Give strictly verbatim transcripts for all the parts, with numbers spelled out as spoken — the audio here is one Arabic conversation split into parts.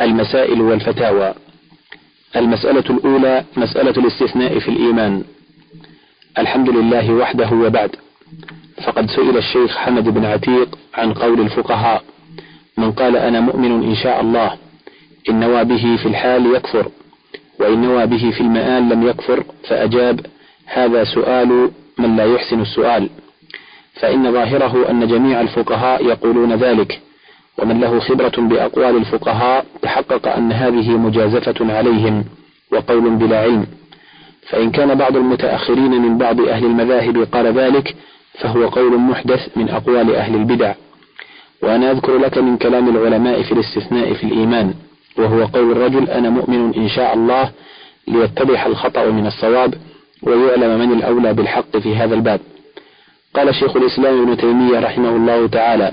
المسائل والفتاوى. المسألة الأولى مسألة الاستثناء في الإيمان. الحمد لله وحده وبعد. فقد سئل الشيخ حمد بن عتيق عن قول الفقهاء: من قال أنا مؤمن إن شاء الله إن نوى به في الحال يكفر، وإن نوى به في المآل لم يكفر. فأجاب: هذا سؤال من لا يحسن السؤال، فإن ظاهره أن جميع الفقهاء يقولون ذلك، ومن له خبرة بأقوال الفقهاء تحقق أن هذه مجازفة عليهم وقول بلا علم. فإن كان بعض المتأخرين من بعض أهل المذاهب قال ذلك فهو قول محدث من أقوال أهل البدع. وأنا أذكر لك من كلام العلماء في الاستثناء في الإيمان، وهو قول الرجل أنا مؤمن إن شاء الله، ليتضح الخطأ من الصواب ويعلم من الأولى بالحق في هذا الباب. قال شيخ الإسلام ابن تيمية رحمه الله تعالى: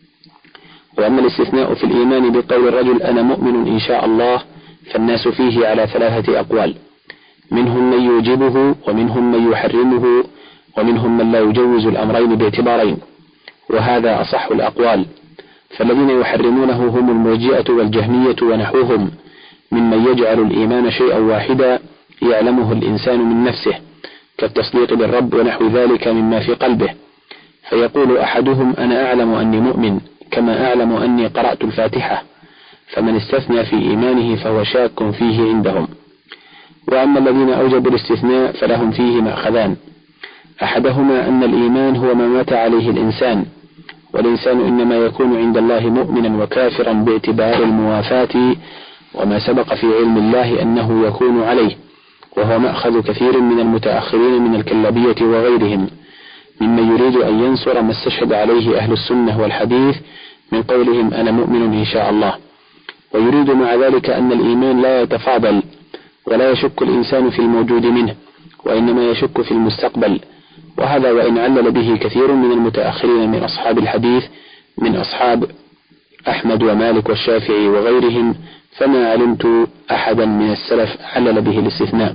وأما الاستثناء في الإيمان بقول الرجل أنا مؤمن إن شاء الله فالناس فيه على ثلاثة أقوال، منهم من يوجبه ومنهم من يحرمه ومنهم من لا يجوز الأمرين باعتبارين، وهذا أصح الأقوال. فالذين يحرمونه هم المرجئة والجهمية ونحوهم، ممن يجعل الإيمان شيئا واحدا يعلمه الإنسان من نفسه، كالتصديق بالرب ونحو ذلك مما في قلبه، فيقول أحدهم أنا أعلم أني مؤمن كما أعلم أني قرأت الفاتحة، فمن استثنى في إيمانه فهو شاك فيه عندهم. وأما الذين أوجبوا الاستثناء فلهم فيه مأخذان: أحدهما أن الإيمان هو ما مات عليه الإنسان، والإنسان إنما يكون عند الله مؤمنا وكافرا باعتبار الموافاة وما سبق في علم الله أنه يكون عليه، وهو مأخذ كثير من المتأخرين من الكلابية وغيرهم ممن يريد أن ينصر ما استشهد عليه أهل السنة والحديث من قولهم أنا مؤمن إن شاء الله، ويريد مع ذلك أن الإيمان لا يتفاضل ولا يشك الإنسان في الموجود منه، وإنما يشك في المستقبل. وهذا وإن علل به كثير من المتأخرين من أصحاب الحديث من أصحاب أحمد ومالك والشافعي وغيرهم، فما علمت أحدا من السلف علل به الاستثناء.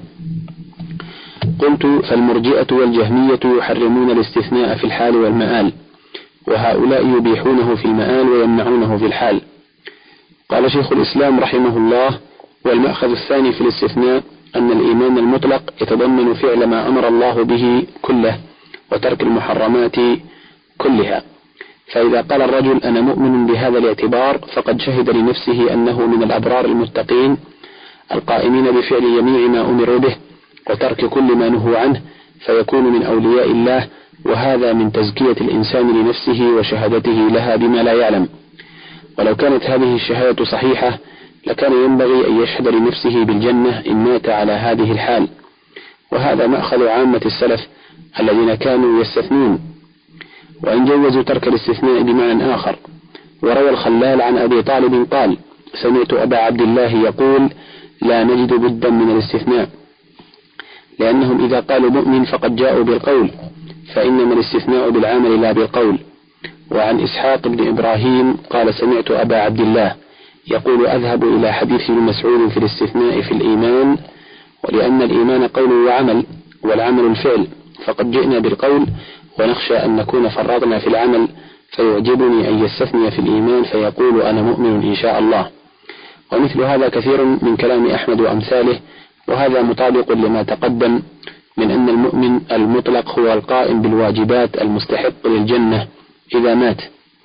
قلت: فالمرجئة والجهمية يحرمون الاستثناء في الحال والمآل، وهؤلاء يبيحونه في المآل ويمنعونه في الحال. قال شيخ الإسلام رحمه الله: والمأخذ الثاني في الاستثناء أن الإيمان المطلق يتضمن فعل ما أمر الله به كله وترك المحرمات كلها، فإذا قال الرجل أنا مؤمن بهذا الاعتبار فقد شهد لنفسه أنه من الأبرار المتقين القائمين بفعل جميع ما أمروا به وترك كل ما نهوا عنه، فيكون من أولياء الله، وهذا من تزكية الإنسان لنفسه وشهادته لها بما لا يعلم. ولو كانت هذه الشهادة صحيحة لكان ينبغي أن يشهد لنفسه بالجنة إن مات على هذه الحال، وهذا مأخذ عامة السلف الذين كانوا يستثنون، وإن جوزوا ترك الاستثناء بمعنى آخر. وروى الخلال عن أبي طالب قال: سمعت أبا عبد الله يقول: لا نجد بدا من الاستثناء، لأنهم إذا قالوا مؤمن فقد جاءوا بالقول، فإنما الاستثناء بالعمل لا بالقول. وعن إسحاق بن إبراهيم قال: سمعت أبا عبد الله يقول: أذهب إلى حديث ابن مسعود في الاستثناء في الإيمان، ولأن الإيمان قول وعمل، والعمل الفعل، فقد جئنا بالقول ونخشى أن نكون فرطنا في العمل، فيعجبني أن يستثني في الإيمان فيقول أنا مؤمن إن شاء الله. ومثل هذا كثير من كلام أحمد وأمثاله، وهذا مطابق لما تقدم من أن المؤمن المطلق هو القائم بالواجبات المستحق للجنة إذا مات،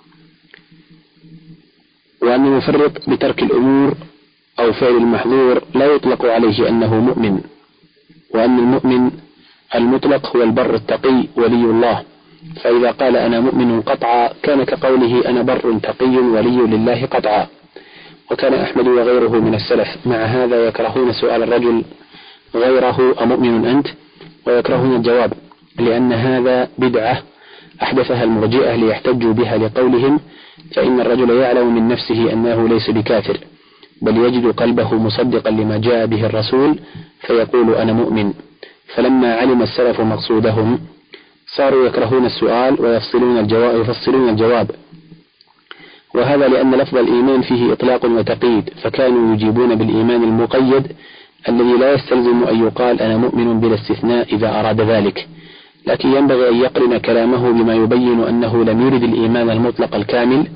وأن المفرط بترك الأمور أو فعل المحظور لا يطلق عليه أنه مؤمن، وأن المؤمن المطلق هو البر التقي ولي الله، فإذا قال أنا مؤمن قطعا كان كقوله أنا بر تقي ولي لله قطعا. وكان أحمد وغيره من السلف مع هذا يكرهون سؤال الرجل غيره أمؤمن أنت، ويكرهون الجواب، لأن هذا بدعة أحدثها المرجئة ليحتجوا بها لقولهم فإن الرجل يعلم من نفسه أنه ليس بكافر، بل يجد قلبه مصدقا لما جاء به الرسول فيقول أنا مؤمن. فلما علم السلف مقصودهم صاروا يكرهون السؤال ويفصلون الجواب, يفصلون الجواب وهذا لأن لفظ الإيمان فيه إطلاق وتقييد، فكانوا يجيبون بالإيمان المقيد الذي لا يستلزم أن يقال أنا مؤمن بلا استثناء إذا أراد ذلك، لكن ينبغي أن يقرن كلامه بما يبين أنه لم يرد الإيمان المطلق الكامل،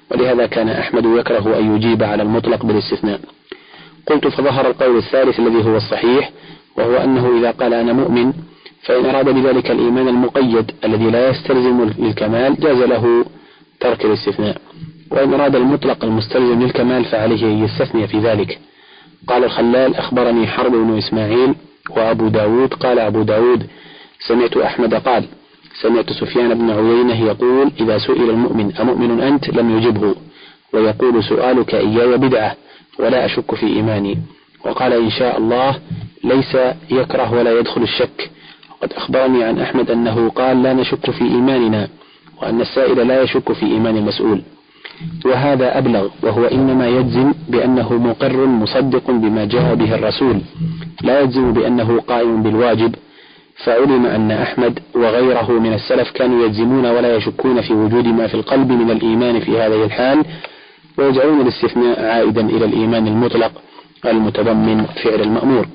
ولهذا كان أحمد يكره أن يجيب على المطلق بالاستثناء. قلت فظهر القول الثالث الذي هو الصحيح، وهو أنه إذا قال أنا مؤمن فإن أراد بذلك الإيمان المقيد الذي لا يستلزم الكمال جاز له ترك الاستثناء، وإن أراد المطلق المستلزم للكمال فعليه أن يستثني في ذلك. قال الخلال أخبرني حرب بن إسماعيل وأبو داود قال أبو داود سمعت أحمد قال سمعت سفيان بن عيينة يقول إذا سئل المؤمن أمؤمن أنت لم يجبه، ويقول سؤالك إياي بدعة ولا أشك في إيماني. وقال إن شاء الله ليس يكره ولا يدخل الشك. وقد أخبرني عن أحمد أنه قال لا نشك في إيماننا، وأن السائل لا يشك في إيمان المسؤول، وهذا أبلغ، وهو إنما يجزم بأنه مقر مصدق بما جاء به الرسول، لا يجزم بأنه قائم بالواجب. فعلم أن أحمد وغيره من السلف كانوا يجزمون ولا يشكون في وجود ما في القلب من الإيمان في هذه الحال، ويجعلون الاستثناء عائدا إلى الإيمان المطلق المتضمن فعل المأمور.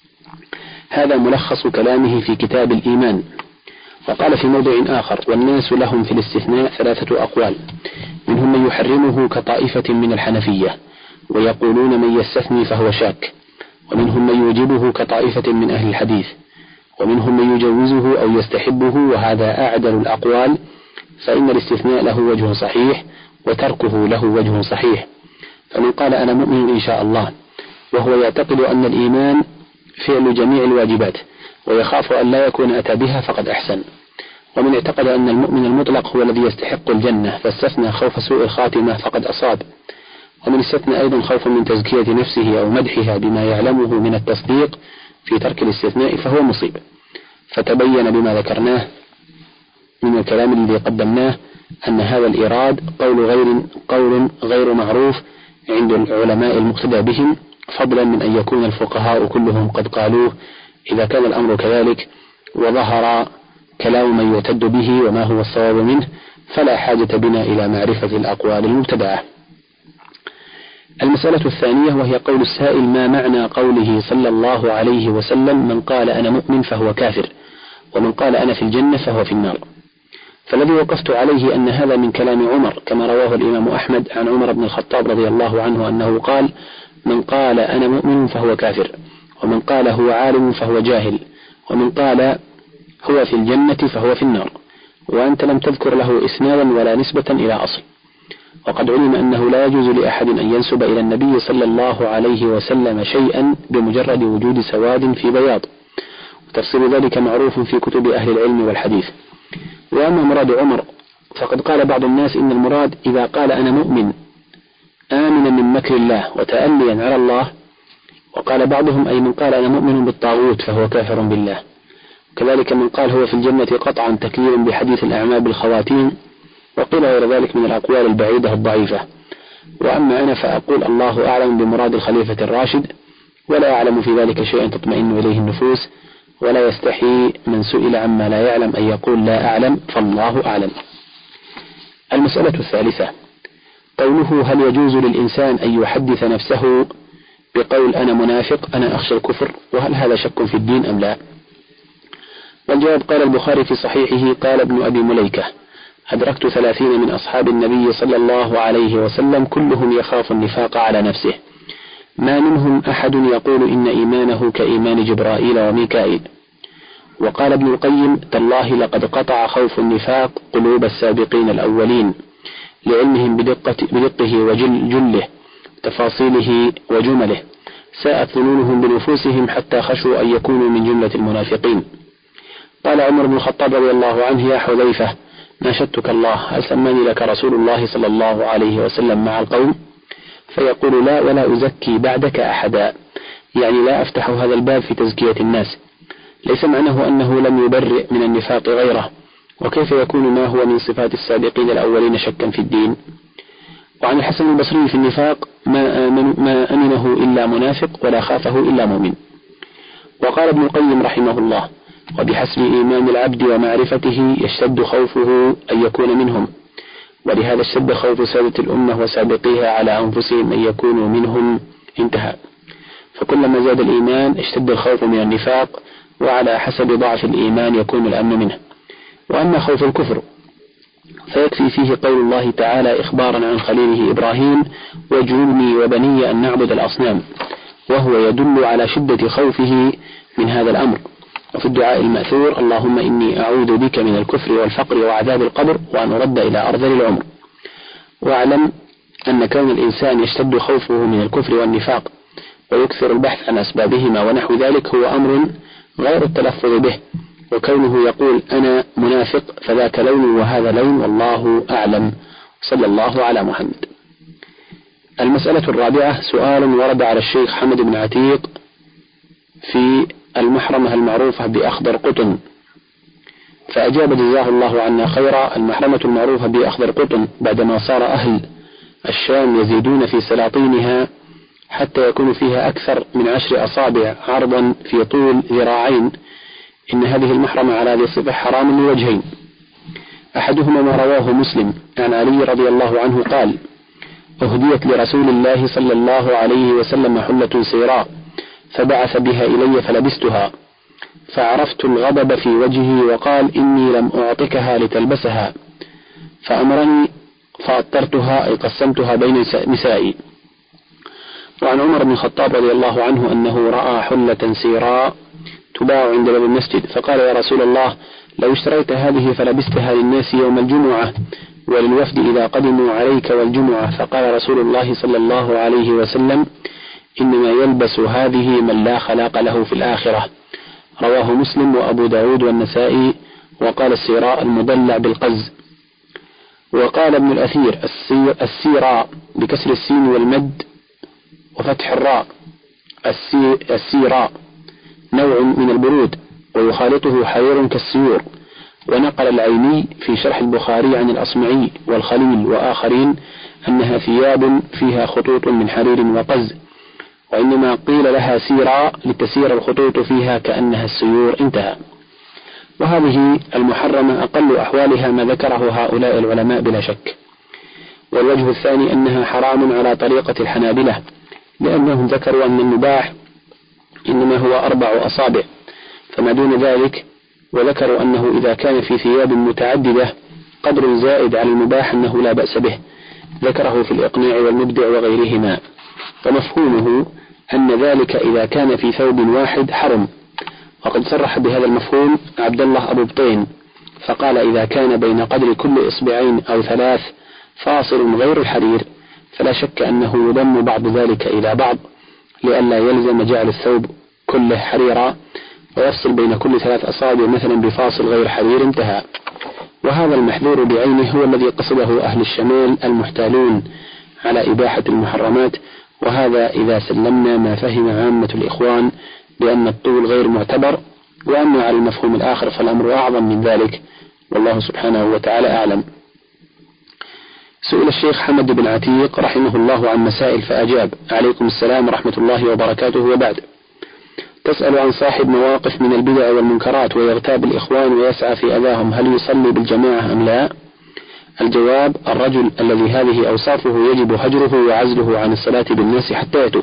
هذا ملخص كلامه في كتاب الإيمان. وقال في موضع آخر والناس لهم في الاستثناء ثلاثة أقوال، منهم من يحرمه كطائفة من الحنفية ويقولون من يستثني فهو شاك، ومنهم من يوجبه كطائفة من أهل الحديث، ومنهم من يجوزه أو يستحبه، وهذا أعدل الأقوال، فإن الاستثناء له وجه صحيح وتركه له وجه صحيح. فمن قال أنا مؤمن إن شاء الله وهو يعتقد أن الإيمان فعل جميع الواجبات ويخاف أن لا يكون أتى بها فقد أحسن. ومن اعتقد أن المؤمن المطلق هو الذي يستحق الجنة فاستثنى خوف سوء الخاتمة فقد أصاب. ومن استثنى أيضا خوفا من تزكية نفسه أو مدحها بما يعلمه من التصديق في ترك الاستثناء فهو مصيب. فتبين بما ذكرناه من الكلام الذي قدمناه أن هذا الإيراد قول غير قول غير معروف عند العلماء المقتدى بهم، فضلا من أن يكون الفقهاء كلهم قد قالوه. إذا كان الأمر كذلك وظهر كلام من يعتد به وما هو الصواب منه فلا حاجة بنا إلى معرفة الأقوال المبتدعة. المسألة الثانية وهي قول السائل ما معنى قوله صلى الله عليه وسلم من قال أنا مؤمن فهو كافر، ومن قال أنا في الجنة فهو في النار. فالذي وقفت عليه أن هذا من كلام عمر كما رواه الإمام أحمد عن عمر بن الخطاب رضي الله عنه أنه قال من قال أنا مؤمن فهو كافر، ومن قال هو عالم فهو جاهل، ومن قال هو في الجنة فهو في النار، وأنت لم تذكر له إسنادا ولا نسبة إلى أصل. وقد علم أنه لا يجوز لأحد أن ينسب إلى النبي صلى الله عليه وسلم شيئا بمجرد وجود سواد في بياض، وتفصيل ذلك معروف في كتب أهل العلم والحديث. وأما مراد عمر فقد قال بعض الناس إن المراد إذا قال أنا مؤمن آمنا من مكر الله وتأليا على الله، وقال بعضهم أي من قال أنا مؤمن بالطاغوت فهو كافر بالله، كذلك من قال هو في الجنة قطعا تكليلا بحديث الأعمال بالخواتيم، وقيل غير ذلك من الأقوال البعيدة الضعيفة. وأما أنا فأقول الله أعلم بمراد الخليفة الراشد، ولا أعلم في ذلك شيئا تطمئن إليه النفوس، ولا يستحي من سئل عما لا يعلم أن يقول لا أعلم فالله أعلم. المسألة الثالثة قوله هل يجوز للإنسان أن يحدث نفسه بقول أنا منافق أنا أخشى الكفر، وهل هذا شك في الدين أم لا؟ والجواب قال البخاري في صحيحه قال ابن أبي مليكة أدركت ثلاثين من أصحاب النبي صلى الله عليه وسلم كلهم يخاف النفاق على نفسه، ما منهم أحد يقول إن إيمانه كإيمان جبرائيل وميكائيل. وقال ابن القيم تالله لقد قطع خوف النفاق قلوب السابقين الأولين لعلمهم بدقة بدقه وجله تفاصيله وجمله، ساءت ظنونهم بنفوسهم حتى خشوا أن يكونوا من جملة المنافقين. قال عمر بن الخطاب رضي الله عنه يا حذيفة ناشدتك الله هل سماني لك رسول الله صلى الله عليه وسلم مع القوم؟ فيقول لا ولا أزكي بعدك أحدا، يعني لا أفتح هذا الباب في تزكية الناس. ليس معناه أنه لم يبرئ من النفاق غيره، وكيف يكون ما هو من صفات السابقين الأولين شكا في الدين؟ وعن الحسن البصري في النفاق ما, آمن ما أمنه إلا منافق ولا خافه إلا مؤمن. وقال ابن القيم رحمه الله وبحسب إيمان العبد ومعرفته يشتد خوفه أن يكون منهم، ولهذا اشتد خوف سادة الأمة وسابقيها على أنفسهم أن يكونوا منهم انتهى. فكلما زاد الإيمان اشتد الخوف من النفاق، وعلى حسب ضعف الإيمان يكون الأمن منه. وأما خوف الكفر فيكفي فيه قول الله تعالى إخبارا عن خليله إبراهيم: واجنبني وبني أن نعبد الأصنام، وهو يدل على شدة خوفه من هذا الأمر. وفي الدعاء المأثور: اللهم إني أعوذ بك من الكفر والفقر وعذاب القبر وأن أرد إلى أرذل العمر. واعلم أن كون الإنسان يشتد خوفه من الكفر والنفاق ويكثر البحث عن أسبابهما ونحو ذلك هو أمر غير التلفظ به، وكونه يقول أنا منافق فذاك لون وهذا لون، والله أعلم. صلى الله على محمد. المسألة الرابعة: سؤال ورد على الشيخ حمد بن عتيق في المحرمة المعروفة بأخضر قطن، فأجاب جزاه الله عنا خيرا: المحرمة المعروفة بأخضر قطن بعدما صار أهل الشام يزيدون في سلاطينها حتى يكون فيها أكثر من عشر أصابع عرضا في طول ذراعين، إن هذه المحرمة على هذه الصفة حرام لوجهين: أحدهما ما رواه مسلم عن علي رضي الله عنه قال: أهديت لرسول الله صلى الله عليه وسلم حلة سيراء فبعث بها إلي فلبستها، فعرفت الغضب في وجهه وقال: إني لم أعطكها لتلبسها، فأمرني فأطرتها أي قسمتها بين نسائي. وعن عمر بن الخطاب رضي الله عنه أنه رأى حلة سيراء تباع عند باب المسجد فقال: يا رسول الله، لو اشتريت هذه فلبستها للناس يوم الجمعة وللوفد إذا قدموا عليك والجمعة. فقال رسول الله صلى الله عليه وسلم: إنما يلبس هذه من لا خلاق له في الآخرة. رواه مسلم وأبو داود والنسائي. وقال: السيراء المدلع بالقز. وقال ابن الأثير: السيراء بكسر السين والمد وفتح الراء السيراء نوع من البرود ويخالطه حرير كالسيور. ونقل العيني في شرح البخاري عن الأصمعي والخليل وآخرين أنها ثياب فيها خطوط من حرير وقز، وإنما قيل لها سيراء لتسير الخطوط فيها كأنها السيور. انتهى. وهذه المحرمة أقل أحوالها ما ذكره هؤلاء العلماء بلا شك. والوجه الثاني أنها حرام على طريقة الحنابلة، لأنهم ذكروا أن المباح إنما هو أربع أصابع فما دون ذلك، وذكروا أنه إذا كان في ثياب متعددة قدر زائد على المباح أنه لا بأس به، ذكره في الإقناع والمبدع وغيرهما. فمفهومه أن ذلك إذا كان في ثوب واحد حرم، وقد صرح بهذا المفهوم عبد الله أبو بطين فقال: إذا كان بين قدر كل إصبعين أو ثلاث فاصل غير الحرير فلا شك أنه يضم بعض ذلك إلى بعض لئلا يلزم جعل الثوب كله حريرا ويفصل بين كل ثلاث أصابع مثلا بفاصل غير حرير. انتهى. وهذا المحذور بعينه هو الذي قصده أهل الشمال المحتالون على إباحة المحرمات، وهذا إذا سلمنا ما فهم عامة الإخوان بأن الطول غير معتبر، وأما على المفهوم الآخر فالأمر أعظم من ذلك، والله سبحانه وتعالى أعلم. سئل الشيخ حمد بن عتيق رحمه الله عن مسائل فأجاب: عليكم السلام ورحمة الله وبركاته. وبعد، تسأل عن صاحب مواقف من البدع والمنكرات ويغتاب الإخوان ويسعى في أذاهم، هل يصلي بالجماعة أم لا؟ الجواب: الرجل الذي هذه أوصافه يجب هجره وعزله عن الصلاة بالناس حتى يتوب.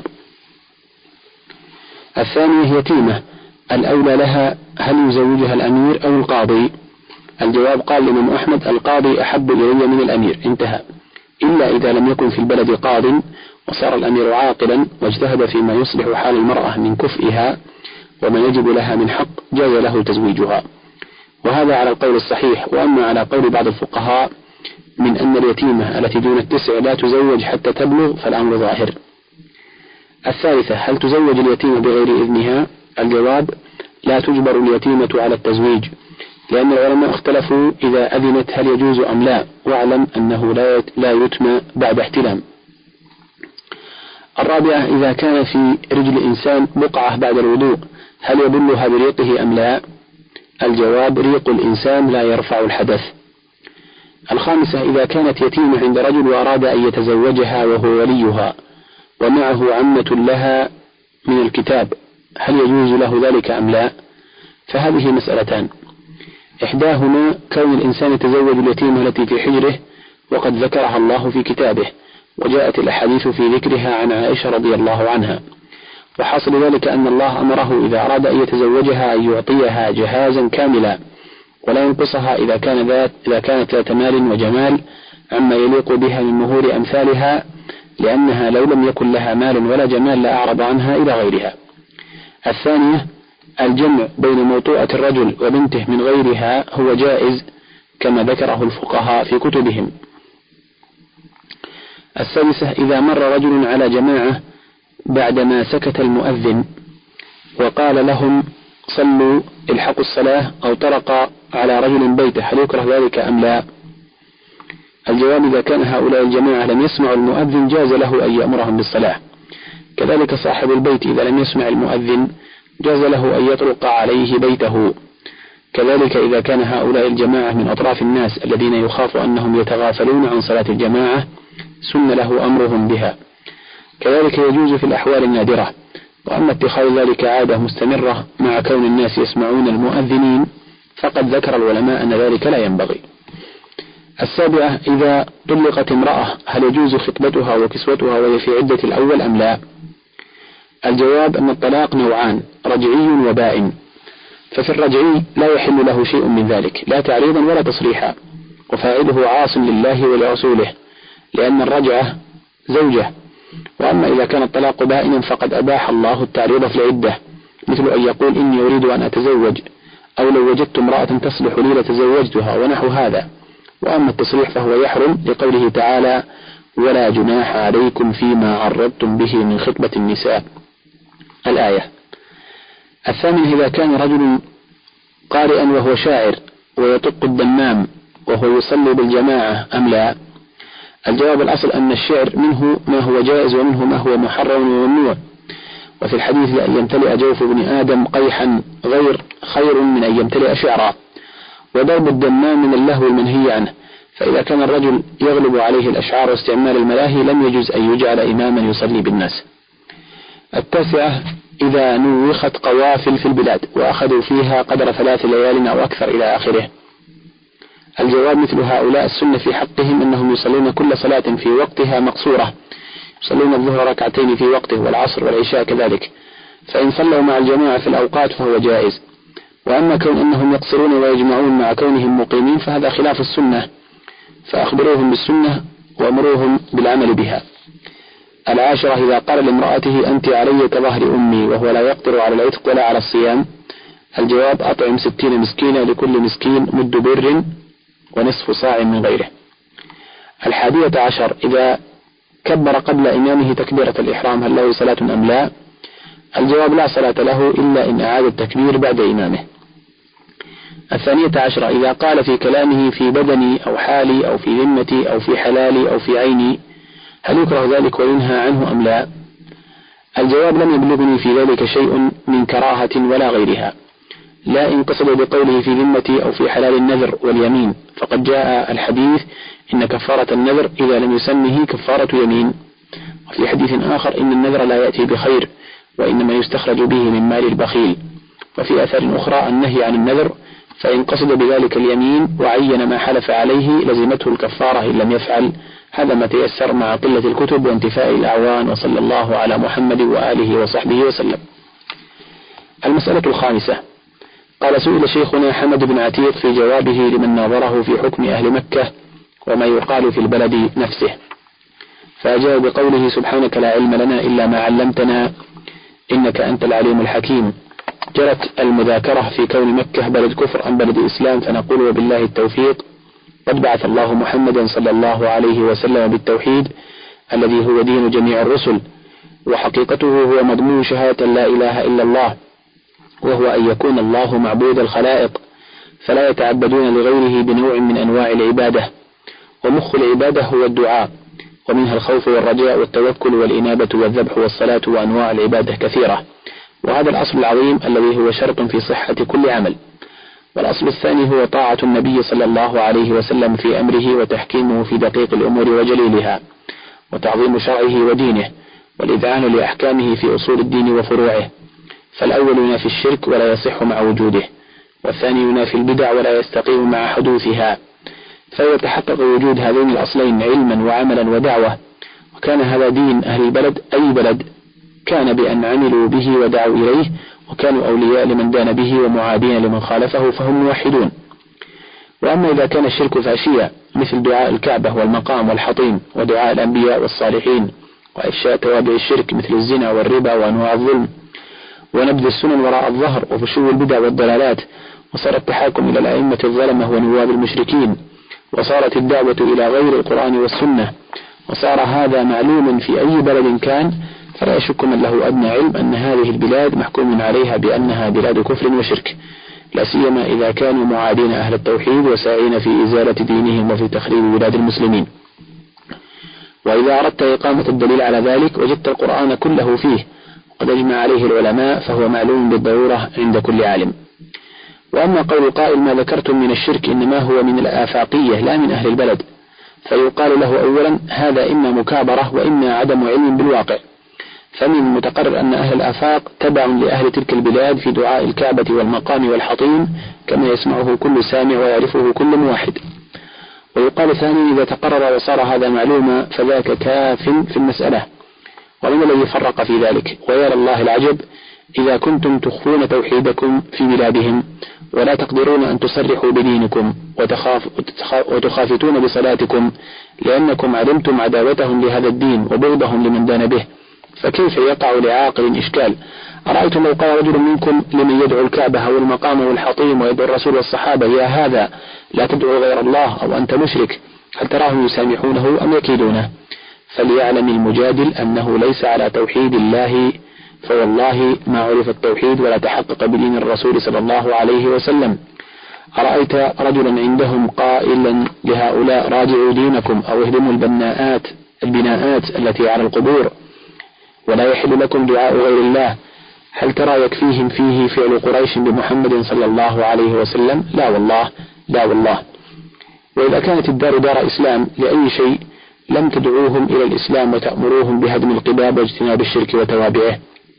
الثانية يتيمة، الأولى لها هل يزوجها الأمير أو القاضي؟ الجواب: قال الإمام أحمد: القاضي أحب إلي من الأمير. انتهى. إلا إذا لم يكن في البلد قاض وصار الأمير عاقلا واجتهد فيما يصلح حال المرأة من كفئها وما يجب لها من حق جاز له تزويجها، وهذا على القول الصحيح. وأما على قول بعض الفقهاء من أن اليتيمة التي دون التسع لا تزوج حتى تبلغ فالأمر ظاهر. الثالثة: هل تزوج اليتيمة بغير إذنها؟ الجواب: لا تجبر اليتيمة على التزويج، لأن العلماء اختلفوا إذا أذنت هل يجوز أم لا، واعلم أنه لا يتم بعد احتلام. الرابعة: إذا كان في رجل إنسان بقعة بعد الوضوء هل يبلها بريقه أم لا؟ الجواب: ريق الإنسان لا يرفع الحدث. الخامسة: إذا كانت يتيمة عند رجل وأراد أن يتزوجها وهو وليها ومعه عمة لها من الكتاب هل يجوز له ذلك أم لا؟ فهذه مسألتان: إحداهما كون الإنسان يتزوج اليتيمة التي في حجره وقد ذكرها الله في كتابه، وجاءت الأحاديث في ذكرها عن عائشة رضي الله عنها، وحاصل ذلك أن الله أمره إذا أراد أن يتزوجها أن يعطيها جهازا كاملا ولا ينقصها إذا كان ذات إذا كانت ذات مال وجمال عما يليق بها من مهور أمثالها، لأنها لو لم يكن لها مال ولا جمال لأعرض عنها إلى غيرها. الثانية الجمع بين موطوءة الرجل وبنته من غيرها هو جائز كما ذكره الفقهاء في كتبهم. السادسة إذا مر رجل على جماعة بعدما سكت المؤذن وقال لهم صلوا الحقوا الصلاة أو طرق على رجل بيته، هل يكره ذلك أم لا؟ الجواب إذا كان هؤلاء الجماعة لم يسمعوا المؤذن جاز له أن يأمرهم بالصلاة. كذلك صاحب البيت إذا لم يسمع المؤذن جاز له أن يطرق عليه بيته. كذلك إذا كان هؤلاء الجماعة من أطراف الناس الذين يخاف أنهم يتغافلون عن صلاة الجماعة سن له أمرهم بها. كذلك يجوز في الأحوال النادرة. وأما اتخاذ ذلك عادة مستمرة مع كون الناس يسمعون المؤذنين فقد ذكر العلماء أن ذلك لا ينبغي. السابعة إذا طلقت امرأة هل يجوز خطبتها وكسوتها وهي في عدة الأول أم لا؟ الجواب أن الطلاق نوعان، رجعي وبائن. ففي الرجعي لا يحل له شيء من ذلك لا تعريضا ولا تصريحا، وفاعله عاص لله ولرسوله لأن الرجعة زوجة. وأما إذا كان الطلاق بائنا فقد أباح الله التعريض في العدة، مثل أن يقول إني أريد أن أتزوج، أو لو وجدت امرأة تصلح لي لتزوجتها ونحو هذا. وأما التصريح فهو يحرم لقوله تعالى ولا جناح عليكم فيما عرضتم به من خطبة النساء الآية. الثامن إذا كان رجل قارئا وهو شاعر ويطق الدمام وهو يصلي بالجماعة أم لا؟ الجواب الأصل أن الشعر منه ما هو جائز ومنه ما هو محرم وممنوع. وفي الحديث لأن يمتلئ جوف ابن آدم قيحا غير خير من أن يمتلئ شعرا. وضرب الدمام من اللهو المنهي عنه، فإذا كان الرجل يغلب عليه الأشعار واستعمال الملاهي لم يجوز أن يجعل إماما يصلي بالناس. التاسعة إذا نوخت قوافل في البلاد وأخذوا فيها قدر ثلاث ليال أو أكثر إلى آخره. الجواب مثل هؤلاء السنة في حقهم أنهم يصلون كل صلاة في وقتها مقصورة، يصلون الظهر ركعتين في وقته والعصر والعشاء كذلك، فإن صلوا مع الجماعة في الأوقات فهو جائز. وأما كون أنهم يقصرون ويجمعون مع كونهم مقيمين فهذا خلاف السنة، فأخبروهم بالسنة وأمروهم بالعمل بها. العاشرة إذا قال لامرأته أنت علي كظهر أمي وهو لا يقدر على العتق ولا على الصيام. الجواب أطعم ستين مسكينة لكل مسكين مد بر ونصف صاع من غيره. الحادية عشر إذا كبر قبل إمامه تكبيرة الإحرام هل له صلاة أم لا؟ الجواب لا صلاة له إلا إن أعاد التكبير بعد إمامه. الثانية عشرة إذا قال في كلامه في بدني أو حالي أو في ذمتي أو في حلالي أو في عيني هل يكره ذلك وينهى عنه أم لا؟ الجواب لم يبلغني في ذلك شيء من كراهة ولا غيرها، لا إن قصد بقوله في ذمتي أو في حلال النذر واليمين، فقد جاء الحديث إن كفارة النذر إذا لم يسمه كفارة يمين. وفي حديث آخر إن النذر لا يأتي بخير وإنما يستخرج به من مال البخيل. وفي أثر أخرى النهي عن النذر، فإن قصد بذلك اليمين وعين ما حلف عليه لزمته الكفارة إن لم يفعل. هذا ما تيسر مع قلة الكتب وانتفاء الأعوان، وصلى الله على محمد وآله وصحبه وسلم. المسألة الخامسة قال سئل شيخنا حمد بن عتيق في جوابه لمن ناظره في حكم أهل مكة وما يقال في البلد نفسه، فأجاب بقوله سبحانك لا علم لنا إلا ما علمتنا إنك أنت العليم الحكيم. جرت المذاكرة في كون مكة بلد كفر أم بلد إسلام، فنقول وبالله التوفيق. قد بعث الله محمدا صلى الله عليه وسلم بالتوحيد الذي هو دين جميع الرسل، وحقيقته هو مضمون شهادة لا إله إلا الله، وهو أن يكون الله معبود الخلائق فلا يتعبدون لغيره بنوع من أنواع العبادة. ومخ العبادة هو الدعاء، ومنها الخوف والرجاء والتوكل والإنابة والذبح والصلاة، وأنواع العبادة كثيرة. وهذا الأصل العظيم الذي هو شرط في صحة كل عمل. والأصل الثاني هو طاعة النبي صلى الله عليه وسلم في أمره وتحكيمه في دقيق الأمور وجليلها، وتعظيم شرعه ودينه، والإذعان لأحكامه في أصول الدين وفروعه. فالأول ينافي الشرك ولا يصح مع وجوده، والثاني ينافي البدع ولا يستقيم مع حدوثها. فيتحقق وجود هذين الأصلين علما وعملا ودعوة. وكان هذا دين أهل البلد أي بلد كان بأن عملوا به ودعوا إليه، وكانوا أولياء لمن دان به ومعادين لمن خالفه، فهم موحدون. وأما إذا كان الشرك فاشيا مثل دعاء الكعبة والمقام والحطيم ودعاء الأنبياء والصالحين وإفشاء توابع الشرك مثل الزنا والربا وأنواع الظلم ونبذ السنن وراء الظهر وفشو البدع والضلالات، وصار التحاكم إلى الأئمة الظلمة ونواب المشركين، وصارت الدعوة إلى غير القرآن والسنة، وصار هذا معلوم في أي بلد كان، فلا يشك من له أدنى علم أن هذه البلاد محكوم عليها بأنها بلاد كفر وشرك، لا سيما إذا كانوا معادين أهل التوحيد وساعين في إزالة دينهم وفي تخريب بلاد المسلمين. وإذا أردت إقامة الدليل على ذلك وجدت القرآن كله فيه وقد أجمع عليه العلماء، فهو معلوم بالضرورة عند كل عالم. وأما قول القائل ما ذكرتم من الشرك إنما هو من الآفاقية لا من أهل البلد، فيقال له أولا هذا إما مكابرة وإما عدم علم بالواقع، فمن المتقرر أن أهل الآفاق تبع لأهل تلك البلاد في دعاء الكعبة والمقام والحطيم كما يسمعه كل سامع ويعرفه كل موحد. ويقال ثانيا إذا تقرر وصار هذا معلوما فذاك كاف في المسألة. ومن الذي فرق في ذلك؟ ويرى الله العجب إذا كنتم تخفون توحيدكم في بلادهم ولا تقدرون أن تصرحوا بدينكم وتخاف وتخافتون بصلاتكم لأنكم علمتم عداوتهم لهذا الدين وبغضهم لمن دان به، فكيف يقع لعاقل إشكال؟ أرأيتم لو قال رجل منكم لمن يدعو الكعبة والمقام والحطيم ويدعو الرسول والصحابة يا هذا لا تدعو غير الله أو أنت مشرك، هل تراهم يسامحونه أم يكيدونه؟ فليعلم المجادل أنه ليس على توحيد الله، فوالله ما عرف التوحيد ولا تحقق بدين الرسول صلى الله عليه وسلم. أرأيت رجلا عندهم قائلا لهؤلاء راجعوا دينكم أو اهدموا البناءات البناءات التي على القبور ولا يحل لكم دعاء غير الله، هل ترى يكفيهم فيه فعل قريش بمحمد صلى الله عليه وسلم؟ لا والله لا والله. وإذا كانت الدار دار إسلام لأي شيء لم تدعوهم إلى الإسلام وتأمروهم بهدم القباب واجتناب الشرك وتوابعه،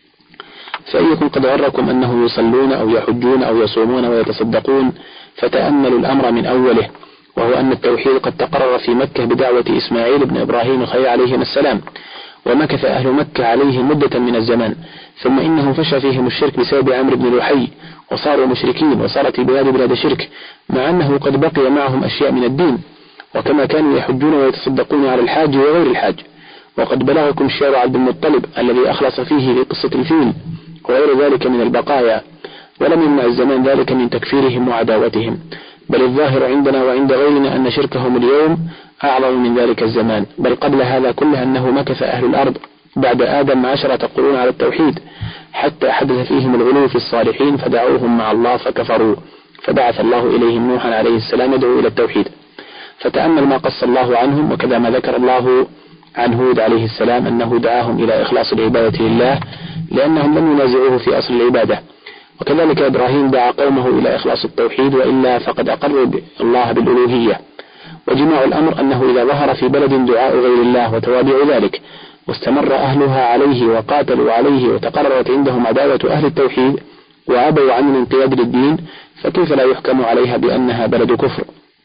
فإن يكن قد غركم أنه يصلون أو يحجون أو يصومون ويتصدقون فتأملوا الأمر من أوله، وهو أن التوحيد قد تقرر في مكة بدعوة إسماعيل بن إبراهيم الخليل عليهما السلام، ومكث أهل مكة عليه مدة من الزمان، ثم إنه فشى فيهم الشرك بسبب عمرو بن لحي وصاروا مشركين وصارت البلاد بلاد شرك، مع أنه قد بقي معهم أشياء من الدين، وكما كانوا يحجون ويتصدقون على الحاج وغير الحاج. وقد بلغكم شعر عبد المطلب الذي أخلص فيه لقصة الفيل وغير ذلك من البقايا، ولم يمنع الزمان ذلك من تكفيرهم وعداوتهم، بل الظاهر عندنا وعند غيرنا أن شركهم اليوم أعظم من ذلك الزمان، بل قبل هذا كله أنه مكث أهل الأرض بعد آدم عشرة قرون على التوحيد حتى حدث فيهم الغلو في الصالحين فدعوهم مع الله فكفروا، فبعث الله إليهم نوحا عليه السلام يدعو إلى التوحيد. فتأمل ما قص الله عنهم، وكذا ما ذكر الله عن هود عليه السلام أنه دعاهم إلى إخلاص العبادة لله لأنهم لم ينازعوه في أصل العبادة، وكذلك إبراهيم دعا قومه إلى إخلاص التوحيد وإلا فقد أقروا الله بالألوهية. وجماع الأمر أنه إذا ظهر في بلد دعاء غير الله وتوابع ذلك واستمر أهلها عليه وقاتلوا عليه وتقررت عندهم عداوة أهل التوحيد وأبوا عن الانقياد للدين، فكيف لا يحكم عليها بأنها بلد كفر؟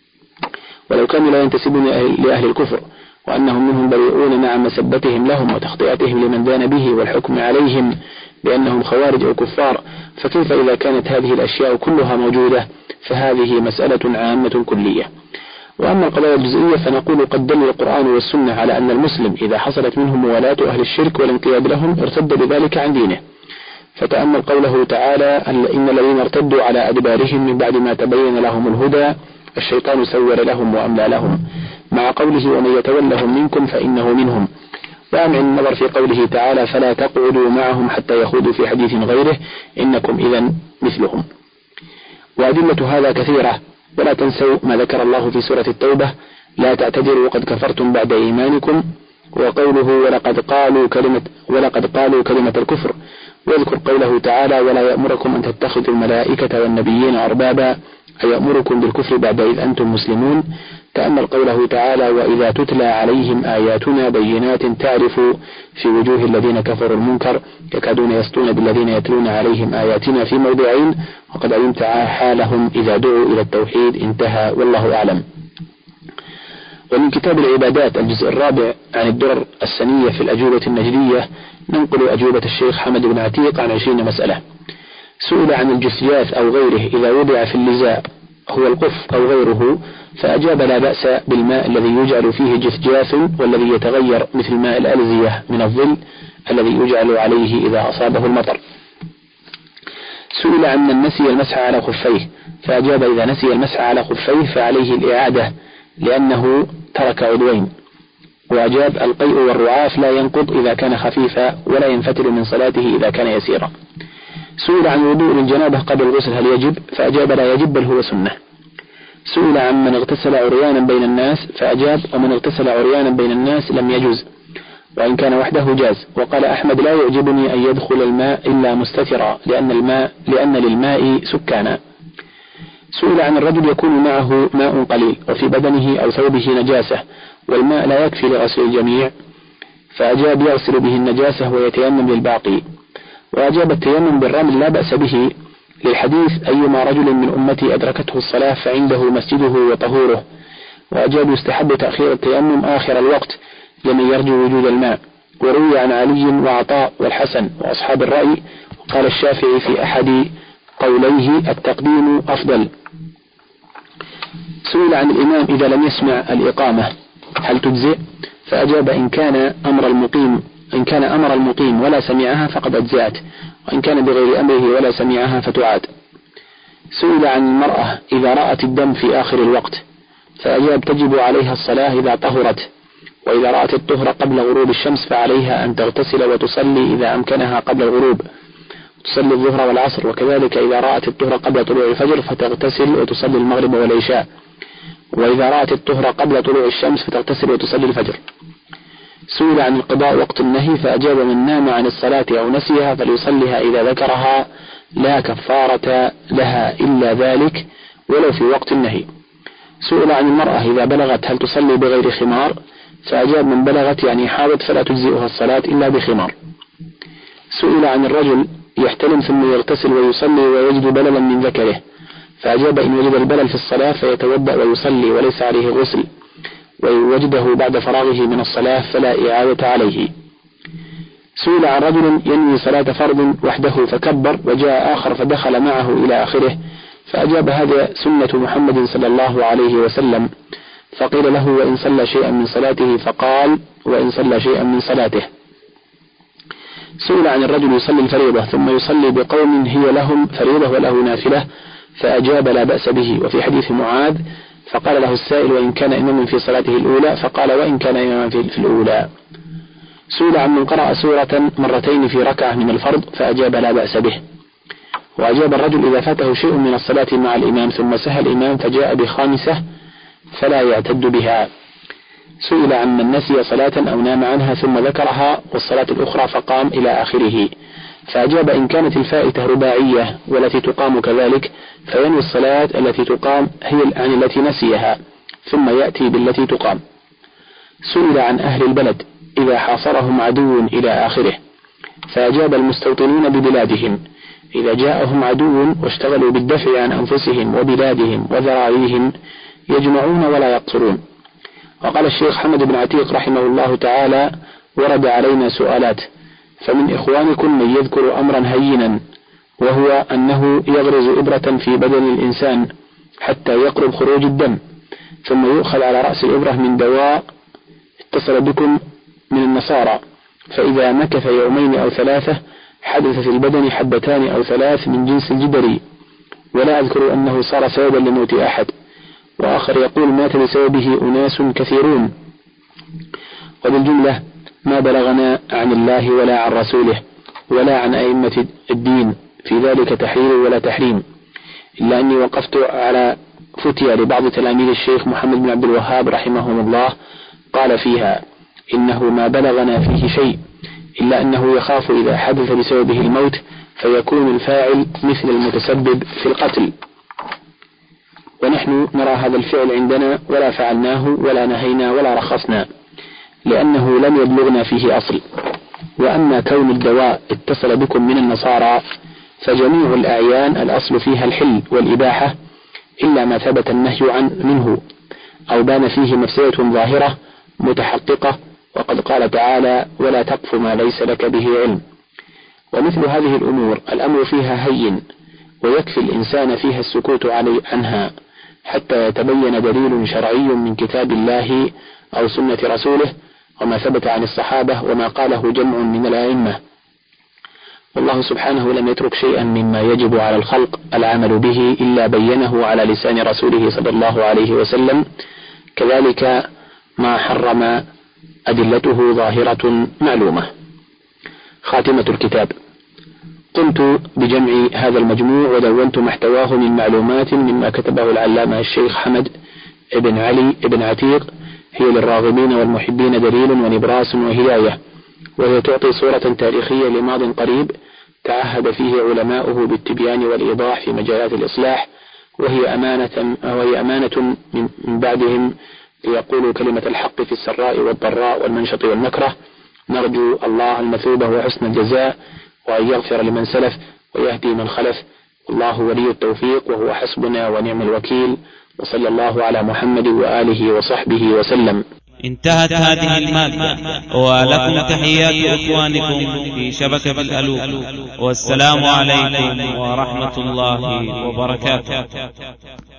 ولو كانوا لا ينتسبون لأهل الكفر وأنهم منهم بريئون مع مسبتهم لهم وتخطئتهم لمن دان به والحكم عليهم بأنهم خوارج أو كفار، فكيف إذا كانت هذه الأشياء كلها موجودة؟ فهذه مسألة عامة كلية. وأما القضايا الجزئية فنقول قد دل القرآن والسنة على أن المسلم إذا حصلت منه موالاة أهل الشرك والانقياد لهم ارتد بذلك عن دينه. فتأمل قوله تعالى إن الذين ارتدوا على أدبارهم من بعد ما تبين لهم الهدى الشيطان سول لهم وأملى لهم، مع قوله ومن يتولهم منكم فإنه منهم. وأمع النظر في قوله تعالى فلا تقعدوا معهم حتى يخوضوا في حديث غيره إنكم إذن مثلهم. وأدلة هذا كثيرة، ولا تنسوا ما ذكر الله في سورة التوبة لا تعتذروا وقد كفرتم بعد إيمانكم، وقوله ولقد قالوا كلمة ولقد قالوا كلمة الكفر، واذكر قوله تعالى ولا يأمركم أن تتخذوا الملائكة والنبيين أربابا أيأمركم بالكفر بعد إذ أنتم مسلمون. تأمل قوله تعالى وإذا تتلى عليهم آياتنا بينات تعرف في وجوه الذين كفروا المنكر يكادون يسطون بالذين يتلون عليهم آياتنا في موضعين وقد علمت حالهم إذا دعوا إلى التوحيد. انتهى والله أعلم. ومن كتاب العبادات الجزء الرابع عن الدرر السنية في الأجوبة النجدية ننقل أجوبة الشيخ حمد بن عتيق عن عشرين مسألة. سئل عن الجثياث أو غيره إذا وضع في اللزاء هو القف أو غيره، فأجاب لا بأس بالماء الذي يجعل فيه جفجاف والذي يتغير مثل ماء الألزية من الظل الذي يجعل عليه إذا أصابه المطر. سئل عن من نسي المسح على خفيه، فأجاب إذا نسي المسح على خفيه فعليه الإعادة لأنه ترك عضوين. وأجاب القيء والرعاف لا ينقض إذا كان خفيفا ولا ينفتل من صلاته إذا كان يسيرا. سئل عن وضوء الجنابة قبل الغسل هل يجب، فأجاب لا يجب بل هو سنة. سئل عن من اغتسل عريانا بين الناس، فأجاب ومن اغتسل عريانا بين الناس لم يجوز، وإن كان وحده جاز. وقال أحمد لا يعجبني أن يدخل الماء إلا مستترا لأن الماء لأن للماء سكانا. سئل عن الرجل يكون معه ماء قليل وفي بدنه أو ثوبه نجاسة والماء لا يكفي لغسل الجميع، فأجاب يغسل به النجاسة ويتيمم للباقي. وأجاب التيمم بالرمل لا بأس به للحديث أيما رجل من أمتي أدركته الصلاة فعنده مسجده وطهوره. وأجاب يستحب تأخير التيمم آخر الوقت لمن يرجو وجود الماء. وروي عن علي وعطاء والحسن وأصحاب الرأي، وقال الشافعي في أحد قوليه التقديم أفضل. سئل عن الإمام إذا لم يسمع الإقامة هل تجزئ، فأجاب إن كان أمر المقيم إن كان أمر المقيم ولا سمعها فقد أجزأت، وإن كان بغير أمره ولا سمعها فتعاد. سئل عن المرأة إذا رأت الدم في آخر الوقت، فأجاب تجب عليها الصلاة إذا طهرت، وإذا رأت الطهر قبل غروب الشمس فعليها أن تغتسل وتصلي إذا أمكنها قبل الغروب، تصلي الظهر والعصر، وكذلك إذا رأت الطهر قبل طلوع الفجر فتغتسل وتصلي المغرب والعشاء، وإذا رأت الطهر قبل طلوع الشمس فتغتسل وتصلي الفجر. سئل عن القضاء وقت النهي، فأجاب من نام عن الصلاة أو نسيها فليصليها إذا ذكرها لا كفارة لها إلا ذلك ولو في وقت النهي. سئل عن المرأة إذا بلغت هل تصلي بغير خمار، فأجاب من بلغت يعني حاضت فلا تجزئها الصلاة إلا بخمار. سئل عن الرجل يحتلم ثم يغتسل ويصلي ويجد بللا من ذكره، فأجاب إن وجد البلل في الصلاة فيتوضأ ويصلي وليس عليه غسل، ووجده بعد فراغه من الصلاة فلا إعادة عليه. سئل عن رجل ينوي صلاة فرض وحده فكبر وجاء آخر فدخل معه إلى آخره، فأجاب هذا سنة محمد صلى الله عليه وسلم، فقيل له وإن صلى شيئا من صلاته، فقال وإن صلى شيئا من صلاته. سئل عن الرجل يصلي الفريضة ثم يصلي بقوم هي لهم فريضة وله نافلة، فأجاب لا بأس به. وفي حديث معاذ فقال له السائل وإن كان إماما في صلاته الأولى، فقال وإن كان إماما في الأولى. سئل عن من قرأ سورة مرتين في ركعة من الفرض، فأجاب لا بأس به. وأجاب الرجل إذا فاته شيء من الصلاة مع الإمام ثم سهى الإمام فجاء بخامسة فلا يعتد بها. سئل عن من نسي صلاة أو نام عنها ثم ذكرها والصلاة الأخرى فقام إلى آخره، فأجاب إن كانت الفائتة رباعية والتي تقام كذلك فينوي الصلاة التي تقام هي عن التي نسيها ثم يأتي بالتي تقام. سئل عن أهل البلد إذا حاصرهم عدو إلى آخره، فأجاب المستوطنون ببلادهم إذا جاءهم عدو واشتغلوا بالدفع عن أنفسهم وبلادهم وذراريهم يجمعون ولا يقصرون. وقال الشيخ حمد بن عتيق رحمه الله تعالى ورد علينا سؤالات، فمن إخوانكم من يذكر أمرا هينا وهو أنه يغرز إبرة في بدن الإنسان حتى يقرب خروج الدم، ثم يؤخذ على رأس الإبرة من دواء اتصل بكم من النصارى، فإذا مكث يومين أو ثلاثة حدث في البدن حبتان أو ثلاث من جنس الجدري، ولا أذكر أنه صار سببا لموت أحد. وآخر يقول مات بسببه أناس كثيرون. وبالجملة ما بلغنا عن الله ولا عن رسوله ولا عن أئمة الدين في ذلك تحرير ولا تحريم، إلا أني وقفت على فتية لبعض تلاميذ الشيخ محمد بن عبد الوهاب رحمهم الله قال فيها إنه ما بلغنا فيه شيء إلا أنه يخاف إذا حدث بسببه الموت فيكون الفاعل مثل المتسبب في القتل، ونحن نرى هذا الفعل عندنا ولا فعلناه ولا نهينا ولا رخصنا لأنه لم يبلغنا فيه أصل. وأما كون الدواء اتصل بكم من النصارى فجميع الأعيان الأصل فيها الحل والإباحة إلا ما ثبت النهي عن منه أو بان فيه مفسدة ظاهرة متحققة، وقد قال تعالى ولا تقف ما ليس لك به علم. ومثل هذه الأمور الأمر فيها هين ويكفي الإنسان فيها السكوت علي عنها، حتى يتبين دليل شرعي من كتاب الله أو سنة رسوله وما ثبت عن الصحابة وما قاله جمع من الأئمة. والله سبحانه لم يترك شيئا مما يجب على الخلق العمل به إلا بينه على لسان رسوله صلى الله عليه وسلم، كذلك ما حرم أدلته ظاهرة معلومة. خاتمة الكتاب. قمت بجمع هذا المجموع ودونت محتواه من معلومات مما كتبه العلامة الشيخ حمد بن علي بن عتيق، هي للراغبين والمحبين دليل ونبراس وهداية، وهي تعطي صورة تاريخية لماض قريب تعهد فيه علماؤه بالتبيان والإيضاح في مجالات الإصلاح، وهي أمانة, وهي أمانة من بعدهم ليقولوا كلمة الحق في السراء والضراء والمنشط والمكره. نرجو الله المثوبة وحسن الجزاء، وأن يغفر لمن سلف ويهدي من خلف، والله ولي التوفيق وهو حسبنا ونعم الوكيل، وصلى الله على محمد وآله وصحبه وسلم. انتهت هذه المادة، ولكم تحيات إخوانكم في شبكة الألوف، والسلام عليكم ورحمة الله وبركاته.